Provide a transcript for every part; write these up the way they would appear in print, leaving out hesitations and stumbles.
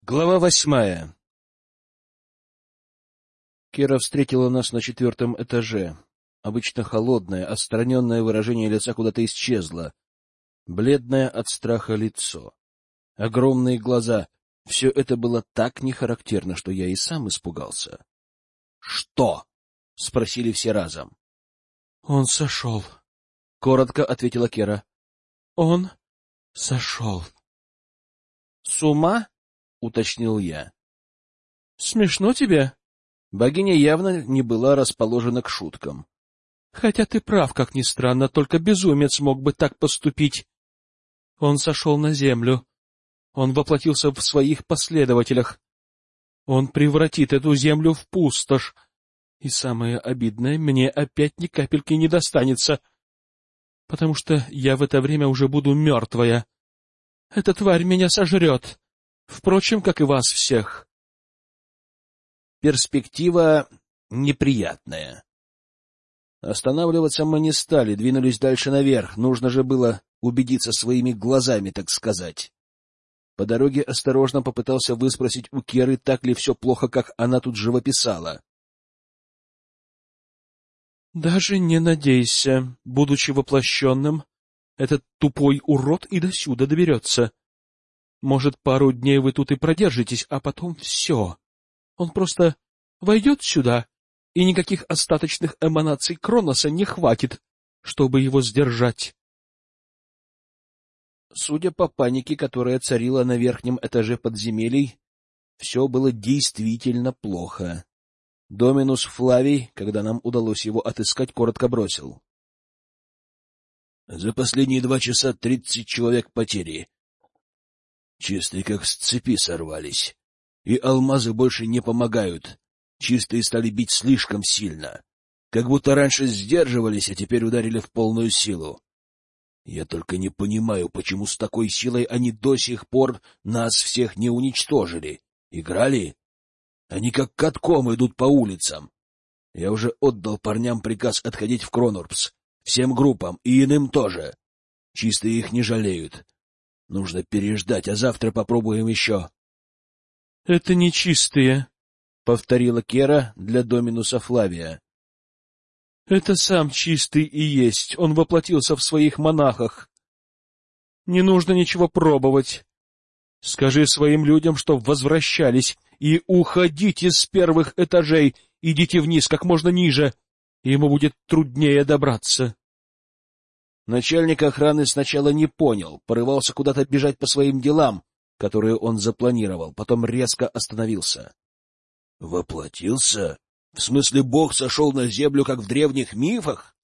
Глава 8. Кира встретила нас на 4-м этаже. Обычно холодное, отстраненное выражение лица куда-то исчезло. Бледное от страха лицо. Огромные глаза. Все это было так нехарактерно, что я и сам испугался. — Что? — спросили все разом. — Он сошел, — коротко ответила Кира. — Он сошел. — С ума? — уточнил я. — Смешно тебе? Богиня явно не была расположена к шуткам. — Хотя ты прав, как ни странно, только безумец мог бы так поступить. Он сошел на землю. Он воплотился в своих последователях. Он превратит эту землю в пустошь. И самое обидное, мне опять ни капельки не достанется, потому что я в это время уже буду мертвая. Эта тварь меня сожрет. Впрочем, как и вас всех. Перспектива неприятная. Останавливаться мы не стали, двинулись дальше наверх. Нужно же было убедиться своими глазами, так сказать. По дороге осторожно попытался выспросить у Керы, так ли все плохо, как она тут живописала. Даже не надейся, будучи воплощенным, этот тупой урод и досюда доберется. Может, пару дней вы тут и продержитесь, а потом все. Он просто войдет сюда, и никаких остаточных эманаций Кроноса не хватит, чтобы его сдержать. Судя по панике, которая царила на верхнем этаже подземелий, все было действительно плохо. Доминус Флавий, когда нам удалось его отыскать, коротко бросил: за последние 2 часа 30 человек потери. Чистые как с цепи сорвались. И алмазы больше не помогают. Чистые стали бить слишком сильно. Как будто раньше сдерживались, а теперь ударили в полную силу. Я только не понимаю, почему с такой силой они до сих пор нас всех не уничтожили. Играли? Они как катком идут по улицам. Я уже отдал парням приказ отходить в Кронорпс. Всем группам и иным тоже. Чистые их не жалеют. Нужно переждать, а завтра попробуем еще. — Это не чистые, — повторила Кера для Доминуса Флавия. — Это сам чистый и есть. Он воплотился в своих монахах. Не нужно ничего пробовать. Скажи своим людям, что возвращались, и уходите с первых этажей, идите вниз как можно ниже. Ему будет труднее добраться. Начальник охраны сначала не понял, порывался куда-то бежать по своим делам, которые он запланировал, потом резко остановился. — Воплотился? В смысле, Бог сошел на землю, как в древних мифах?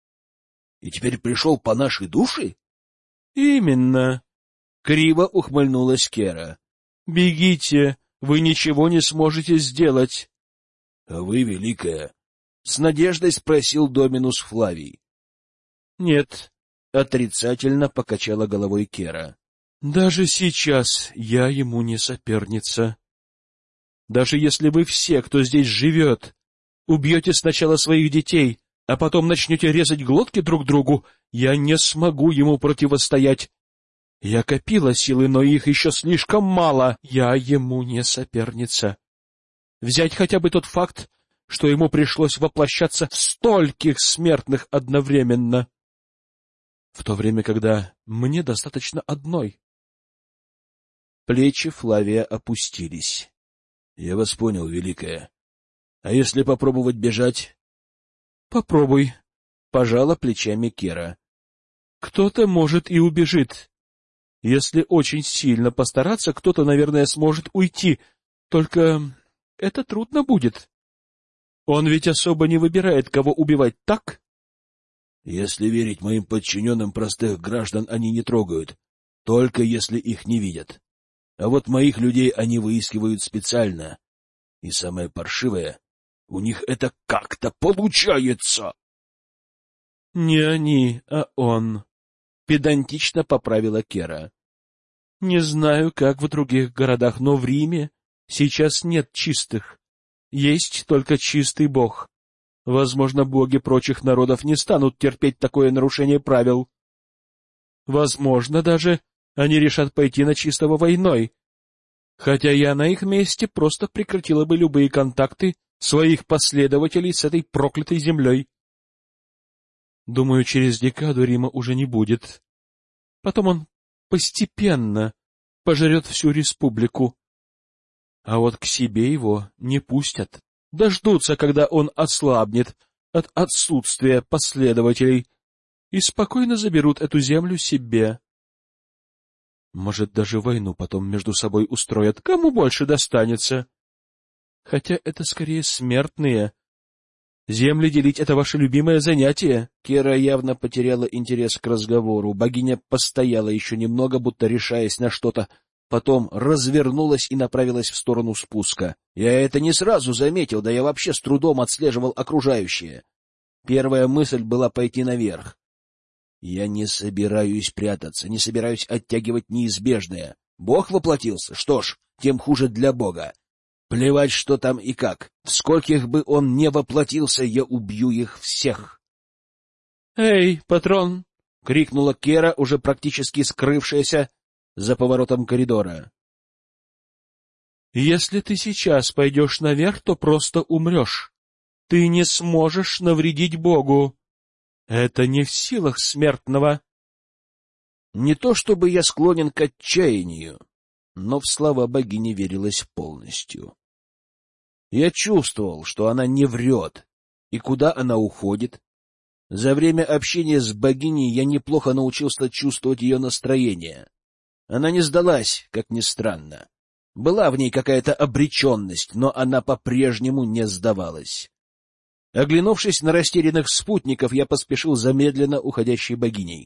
И теперь пришел по нашей душе? — Именно. — криво ухмыльнулась Кера. — Бегите, вы ничего не сможете сделать. — А вы, Великая? — с надеждой спросил Доминус Флавий. — Нет, — отрицательно покачала головой Кера. — Даже сейчас я ему не соперница. Даже если вы все, кто здесь живет, убьете сначала своих детей, а потом начнете резать глотки друг другу, я не смогу ему противостоять. Я копила силы, но их еще слишком мало. Я ему не соперница. Взять хотя бы тот факт, что ему пришлось воплощаться в стольких смертных одновременно, в то время, когда мне достаточно одной. Плечи Флавия опустились. — Я вас понял, Великая. А если попробовать бежать? — Попробуй, — пожала плечами Кера. — Кто-то, может, и убежит. Если очень сильно постараться, кто-то, наверное, сможет уйти. Только это трудно будет. Он ведь особо не выбирает, кого убивать, так? Если верить моим подчиненным, простых граждан они не трогают, только если их не видят. А вот моих людей они выискивают специально. И самое паршивое, у них это как-то получается. — Не они, а он, — педантично поправила Кера. — Не знаю, как в других городах, но в Риме сейчас нет чистых. Есть только чистый бог. Возможно, боги прочих народов не станут терпеть такое нарушение правил. Возможно, даже они решат пойти на чистого войной. Хотя я на их месте просто прекратила бы любые контакты своих последователей с этой проклятой землей. Думаю, через декаду Рима уже не будет. Потом он постепенно пожрет всю республику. А вот к себе его не пустят. Дождутся, когда он ослабнет от отсутствия последователей, и спокойно заберут эту землю себе. Может, даже войну потом между собой устроят, кому больше достанется. Хотя это скорее смертные. Земли делить — это ваше любимое занятие. Кера явно потеряла интерес к разговору. Богиня постояла еще немного, будто решаясь на что-то, потом развернулась и направилась в сторону спуска. Я это не сразу заметил, да я вообще с трудом отслеживал окружающее. Первая мысль была пойти наверх. Я не собираюсь прятаться, не собираюсь оттягивать неизбежное. Бог воплотился? Что ж, тем хуже для Бога. Плевать, что там и как. В скольких бы он не воплотился, я убью их всех. — Эй, патрон! — крикнула Кера, уже практически скрывшаяся за поворотом коридора. — Если ты сейчас пойдешь наверх, то просто умрешь. Ты не сможешь навредить Богу. Это не в силах смертного. Не то чтобы я склонен к отчаянию, но в слова богини верилось полностью. Я чувствовал, что она не врет, и куда она уходит. За время общения с богиней я неплохо научился чувствовать ее настроение. Она не сдалась, как ни странно. Была в ней какая-то обреченность, но она по-прежнему не сдавалась. Оглянувшись на растерянных спутников, я поспешил за медленно уходящей богиней.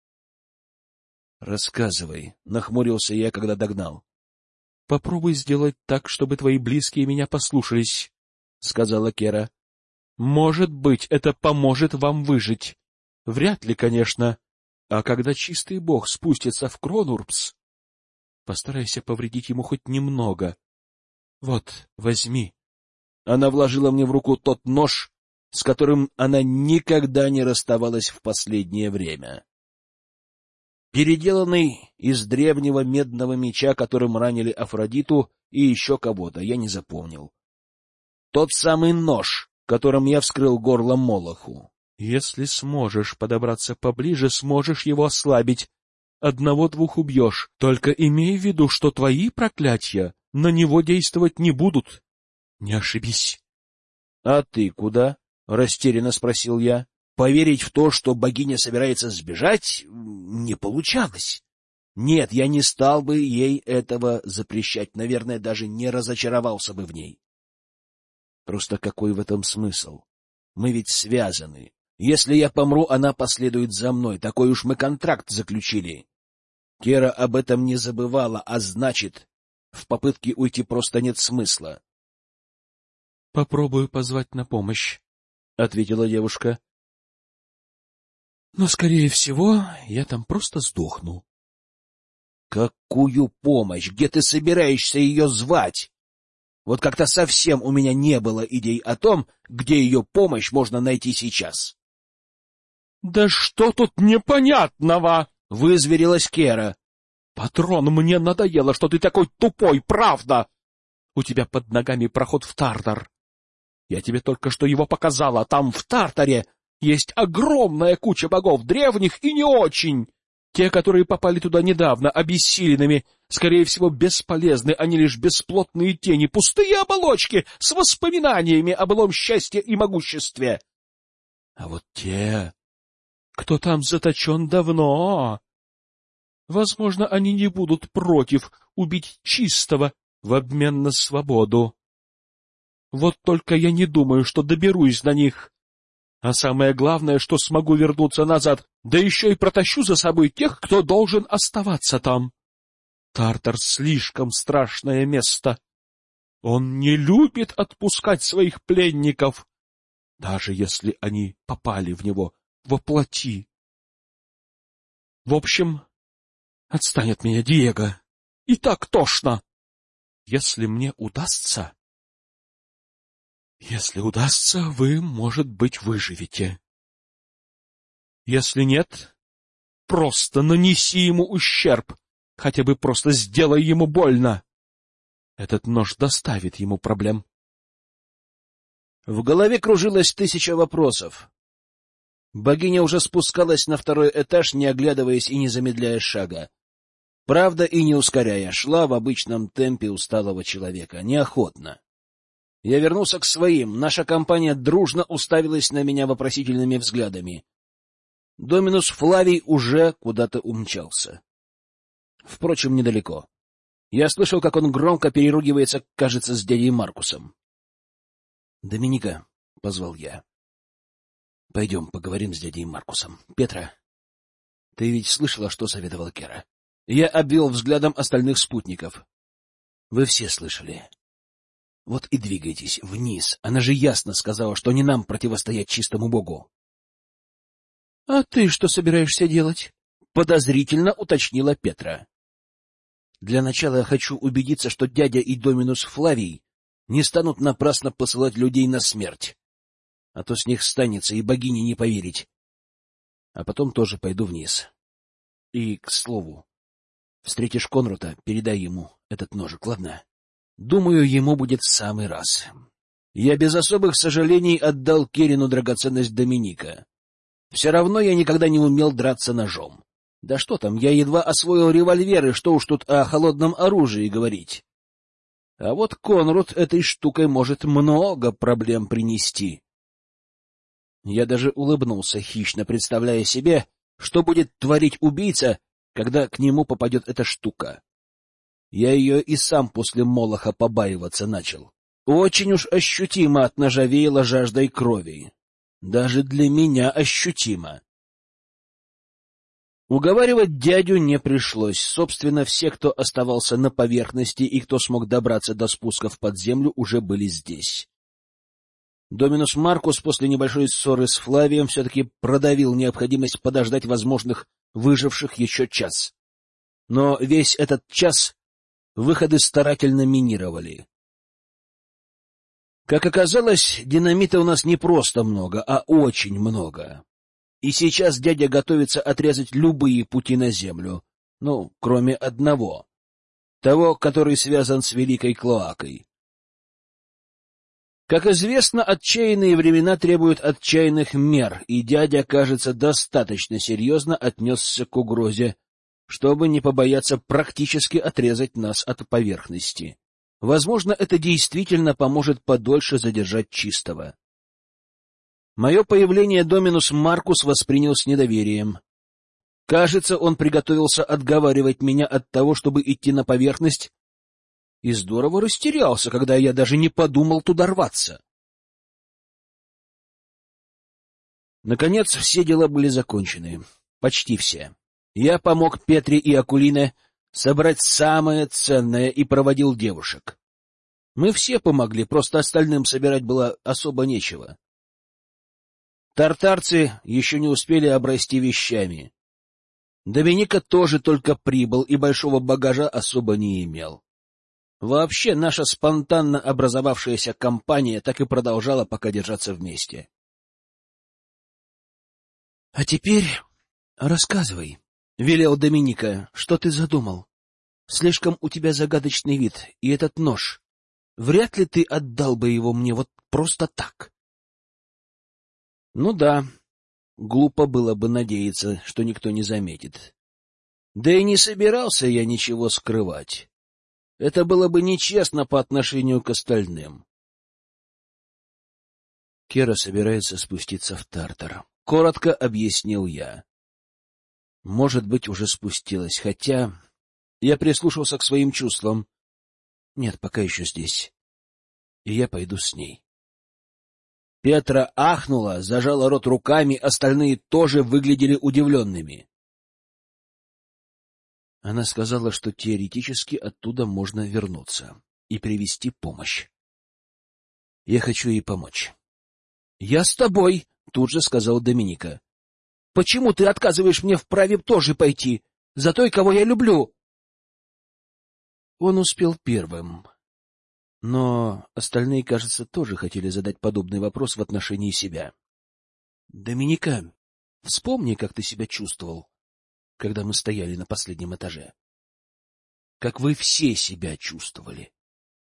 — Рассказывай, — нахмурился я, когда догнал. — Попробуй сделать так, чтобы твои близкие меня послушались, — сказала Кера. — Может быть, это поможет вам выжить. Вряд ли, конечно. А когда чистый бог спустится в Кронурбс, постарайся повредить ему хоть немного. Вот, возьми. Она вложила мне в руку тот нож, с которым она никогда не расставалась в последнее время. Переделанный из древнего медного меча, которым ранили Афродиту и еще кого-то, я не запомнил. Тот самый нож, которым я вскрыл горло Молоху. Если сможешь подобраться поближе, сможешь его ослабить. Одного-двух убьешь. Только имей в виду, что твои проклятия на него действовать не будут. Не ошибись. — А ты куда? — растерянно спросил я. Поверить в то, что богиня собирается сбежать, не получалось. Нет, я не стал бы ей этого запрещать, наверное, даже не разочаровался бы в ней. Просто какой в этом смысл? Мы ведь связаны. Если я помру, она последует за мной. Такой уж мы контракт заключили. Кера об этом не забывала, а значит, в попытке уйти просто нет смысла. — Попробую позвать на помощь, — ответила девушка. — Но, скорее всего, я там просто сдохну. — Какую помощь? Где ты собираешься ее звать? Вот как-то совсем у меня не было идей о том, где ее помощь можно найти сейчас. — Да что тут непонятного? — вызверилась Кера. — Патрон, мне надоело, что ты такой тупой, правда? У тебя под ногами проход в Тартар. Я тебе только что его показала. Там, в Тартаре, есть огромная куча богов, древних и не очень. Те, которые попали туда недавно, обессиленными, скорее всего, бесполезны, они лишь бесплотные тени, пустые оболочки с воспоминаниями о былом счастье и могуществе. А вот те, кто там заточен давно, возможно, они не будут против убить чистого в обмен на свободу. Вот только я не думаю, что доберусь до них. А самое главное, что смогу вернуться назад, да еще и протащу за собой тех, кто должен оставаться там. Тартар слишком страшное место. Он не любит отпускать своих пленников, даже если они попали в него воплоти. В общем, отстань от меня, Диего. И так тошно. Если мне удастся... Если удастся, вы, может быть, выживете. Если нет, просто нанеси ему ущерб, хотя бы просто сделай ему больно. Этот нож доставит ему проблем. В голове кружилось 1000 вопросов. Богиня уже спускалась на 2-й этаж, не оглядываясь и не замедляя шага. Правда, и не ускоряя, шла в обычном темпе усталого человека, неохотно. Я вернулся к своим, наша компания дружно уставилась на меня вопросительными взглядами. Доминус Флавий уже куда-то умчался. Впрочем, недалеко. Я слышал, как он громко переругивается, кажется, с дядей Маркусом. — Доминика, — позвал я, — пойдем поговорим с дядей Маркусом. Петра, ты ведь слышала, что советовал Кера? Я обвел взглядом остальных спутников. Вы все слышали. Вот и двигайтесь вниз. Она же ясно сказала, что не нам противостоять чистому богу. — А ты что собираешься делать? — подозрительно уточнила Петра. — Для начала я хочу убедиться, что дядя и Доминус Флавий не станут напрасно посылать людей на смерть. А то с них станется и богине не поверить. А потом тоже пойду вниз. И, к слову, встретишь Конрута, передай ему этот ножик, ладно? Думаю, ему будет в самый раз. Я без особых сожалений отдал Керину драгоценность Доминика. Все равно я никогда не умел драться ножом. Да что там, я едва освоил револьвер, и что уж тут о холодном оружии говорить. А вот Конрут этой штукой может много проблем принести. Я даже улыбнулся, хищно представляя себе, что будет творить убийца, когда к нему попадет эта штука. Я ее и сам после Молоха побаиваться начал. Очень уж ощутимо от ножа веяло жаждой крови. Даже для меня ощутимо. Уговаривать дядю не пришлось. Собственно, все, кто оставался на поверхности и кто смог добраться до спусков под землю, уже были здесь. Доминус Маркус после небольшой ссоры с Флавием все-таки продавил необходимость подождать возможных выживших еще час. Но весь этот час выходы старательно минировали. Как оказалось, динамита у нас не просто много, а очень много. И сейчас дядя готовится отрезать любые пути на землю, ну, кроме одного, того, который связан с Великой Клоакой. Как известно, отчаянные времена требуют отчаянных мер, и дядя, кажется, достаточно серьезно отнесся к угрозе, чтобы не побояться практически отрезать нас от поверхности. Возможно, это действительно поможет подольше задержать чистого. Мое появление Доминус Маркус воспринял с недоверием. Кажется, он приготовился отговаривать меня от того, чтобы идти на поверхность, и здорово растерялся, когда я даже не подумал туда рваться. Наконец, все дела были закончены. Почти все. Я помог Петре и Акулине собрать самое ценное и проводил девушек. Мы все помогли, просто остальным собирать было особо нечего. Тартарцы еще не успели обрасти вещами. Доминика тоже только прибыл и большого багажа особо не имел. Вообще, наша спонтанно образовавшаяся компания так и продолжала пока держаться вместе. — А теперь рассказывай, — велел Доминика, — что ты задумал. Слишком у тебя загадочный вид, и этот нож. Вряд ли ты отдал бы его мне вот просто так. Ну да, глупо было бы надеяться, что никто не заметит. Да и не собирался я ничего скрывать. Это было бы нечестно по отношению к остальным. Кера собирается спуститься в Тартар. Коротко объяснил я. Может быть, уже спустилась, хотя... Я прислушался к своим чувствам. Нет, пока еще здесь. И я пойду с ней. Петра ахнула, зажала рот руками, остальные тоже выглядели удивленными. Она сказала, что теоретически оттуда можно вернуться и привести помощь. Я хочу ей помочь. — Я с тобой, — тут же сказал Доминика. — Почему ты отказываешь мне в праве тоже пойти? За той, кого я люблю? Он успел первым. Но остальные, кажется, тоже хотели задать подобный вопрос в отношении себя. — Доминика, вспомни, как ты себя чувствовал, когда мы стояли на последнем этаже. Как вы все себя чувствовали.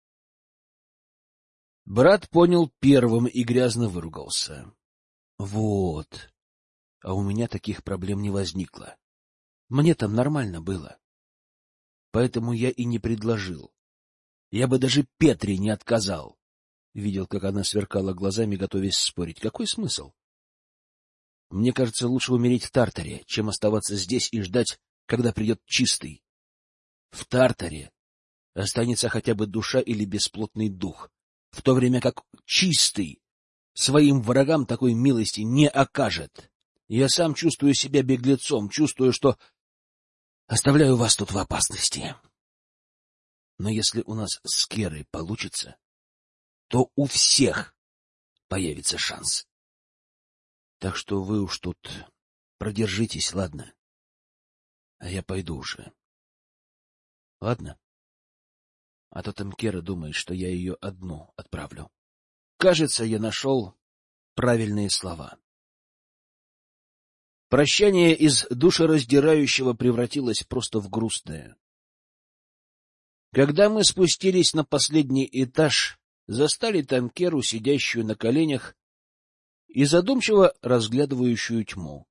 Брат понял первым и грязно выругался. Вот. А у меня таких проблем не возникло. Мне там нормально было. Поэтому я и не предложил. Я бы даже Петре не отказал. Видел, как она сверкала глазами, готовясь спорить. Какой смысл? Мне кажется, лучше умереть в Тартаре, чем оставаться здесь и ждать, когда придет Чистый. В Тартаре останется хотя бы душа или бесплотный дух, в то время как Чистый своим врагам такой милости не окажет. Я сам чувствую себя беглецом, чувствую, что оставляю вас тут в опасности. Но если у нас с Керой получится, то у всех появится шанс. Так что вы уж тут продержитесь, ладно? А я пойду уже. Ладно? А то там Кера думает, что я ее одну отправлю. Кажется, я нашел правильные слова. Прощание из душераздирающего превратилось просто в грустное. Когда мы спустились на последний этаж, застали там Керу, сидящую на коленях и задумчиво разглядывающую тьму.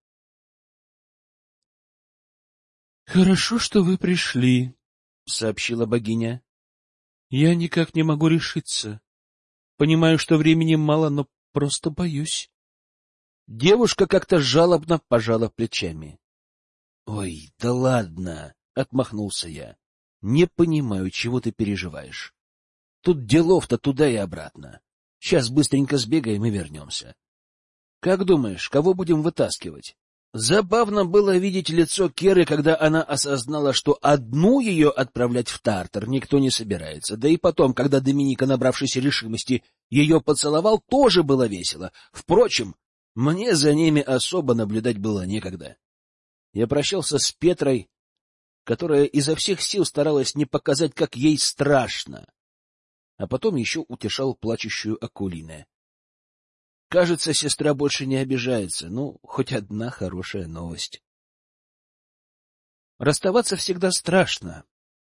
— Хорошо, что вы пришли, — сообщила богиня. — Я никак не могу решиться. Понимаю, что времени мало, но просто боюсь. Девушка как-то жалобно пожала плечами. — Ой, да ладно, — отмахнулся я. — Не понимаю, чего ты переживаешь. Тут делов-то туда и обратно. Сейчас быстренько сбегаем и вернемся. Как думаешь, кого будем вытаскивать? Забавно было видеть лицо Керы, когда она осознала, что одну ее отправлять в Тартар никто не собирается. Да и потом, когда Доминика, набравшись решимости, ее поцеловал, тоже было весело. Впрочем, мне за ними особо наблюдать было некогда. Я прощался с Петрой, которая изо всех сил старалась не показать, как ей страшно, а потом еще утешал плачущую Акулина. Кажется, сестра больше не обижается. Ну, хоть одна хорошая новость. Расставаться всегда страшно.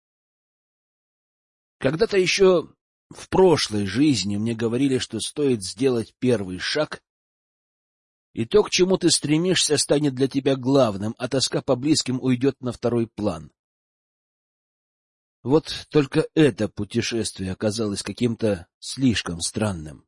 Когда-то еще в прошлой жизни мне говорили, что стоит сделать первый шаг, и то, к чему ты стремишься, станет для тебя главным, а тоска по близким уйдет на второй план. Вот только это путешествие оказалось каким-то слишком странным.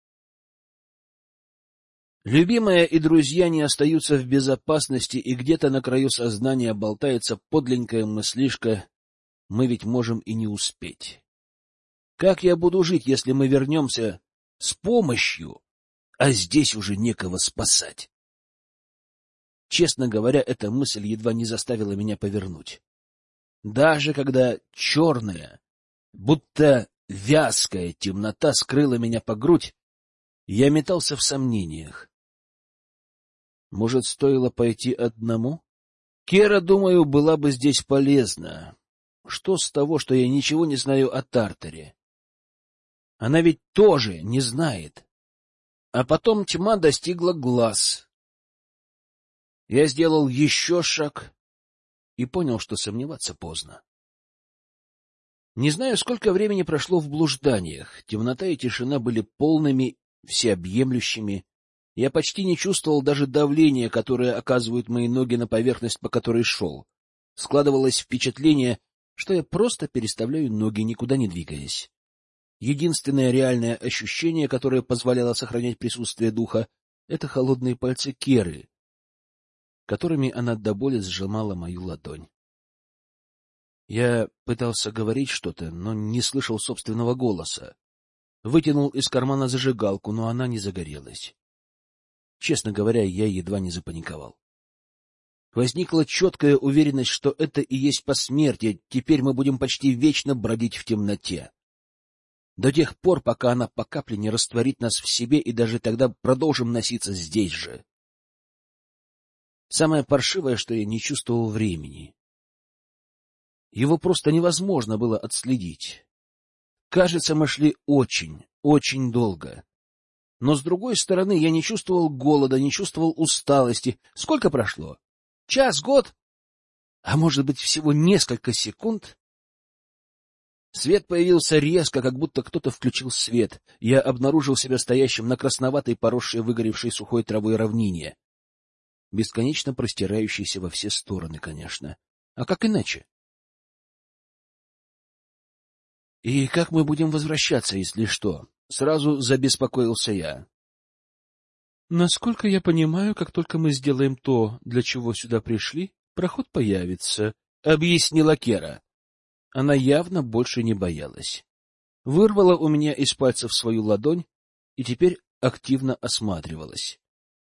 Любимая и друзья не остаются в безопасности, и где-то на краю сознания болтается подленькая мыслишка: мы ведь можем и не успеть. Как я буду жить, если мы вернемся с помощью, а здесь уже некого спасать? Честно говоря, эта мысль едва не заставила меня повернуть. Даже когда черная, будто вязкая темнота скрыла меня по грудь, я метался в сомнениях. Может, стоило пойти одному? Кера, думаю, была бы здесь полезна. Что с того, что я ничего не знаю о Тартаре? Она ведь тоже не знает. А потом тьма достигла глаз. Я сделал еще шаг и понял, что сомневаться поздно. Не знаю, сколько времени прошло в блужданиях. Темнота и тишина были полными, всеобъемлющими. Я почти не чувствовал даже давления, которое оказывают мои ноги на поверхность, по которой шел. Складывалось впечатление, что я просто переставляю ноги, никуда не двигаясь. Единственное реальное ощущение, которое позволяло сохранять присутствие духа, — это холодные пальцы Керы, которыми она до боли сжимала мою ладонь. Я пытался говорить что-то, но не слышал собственного голоса. Вытянул из кармана зажигалку, но она не загорелась. Честно говоря, я едва не запаниковал. Возникла четкая уверенность, что это и есть посмертие, теперь мы будем почти вечно бродить в темноте. До тех пор, пока она по капле не растворит нас в себе, и даже тогда продолжим носиться здесь же. Самое паршивое, что я не чувствовал времени. Его просто невозможно было отследить. Кажется, мы шли очень, очень долго. Но, с другой стороны, я не чувствовал голода, не чувствовал усталости. Сколько прошло? Час, год? А может быть, всего несколько секунд? Свет появился резко, как будто кто-то включил свет. Я обнаружил себя стоящим на красноватой, поросшей выгоревшей сухой травой равнине, бесконечно простирающейся во все стороны, конечно. А как иначе? И как мы будем возвращаться, если что? Сразу забеспокоился я. Насколько я понимаю, как только мы сделаем то, для чего сюда пришли, проход появится, — объяснила Кера. Она явно больше не боялась. Вырвала у меня из пальцев свою ладонь и теперь активно осматривалась.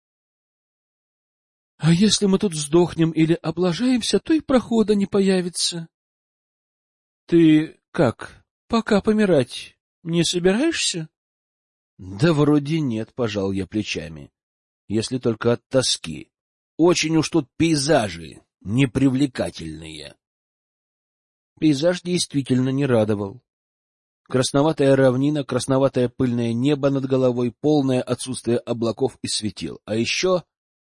— А если мы тут сдохнем или облажаемся, то и прохода не появится. — Ты как, пока помирать не собираешься? — Да вроде нет, — пожал я плечами. Если только от тоски. Очень уж тут пейзажи непривлекательные. Пейзаж действительно не радовал. Красноватая равнина, красноватое пыльное небо над головой, полное отсутствие облаков и светил. А еще...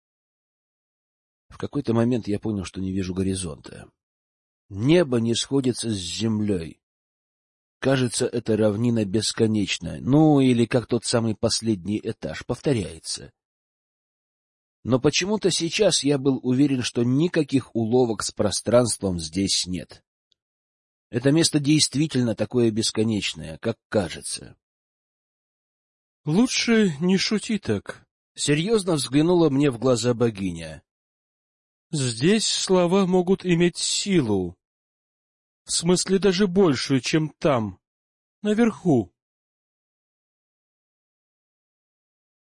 В какой-то момент я понял, что не вижу горизонта. Небо не сходится с землей. Кажется, эта равнина бесконечна, ну или как тот самый последний этаж, повторяется. Но почему-то сейчас я был уверен, что никаких уловок с пространством здесь нет. Это место действительно такое бесконечное, как кажется. — Лучше не шути так, — серьезно взглянула мне в глаза богиня. — Здесь слова могут иметь силу. В смысле даже большую, чем там, наверху.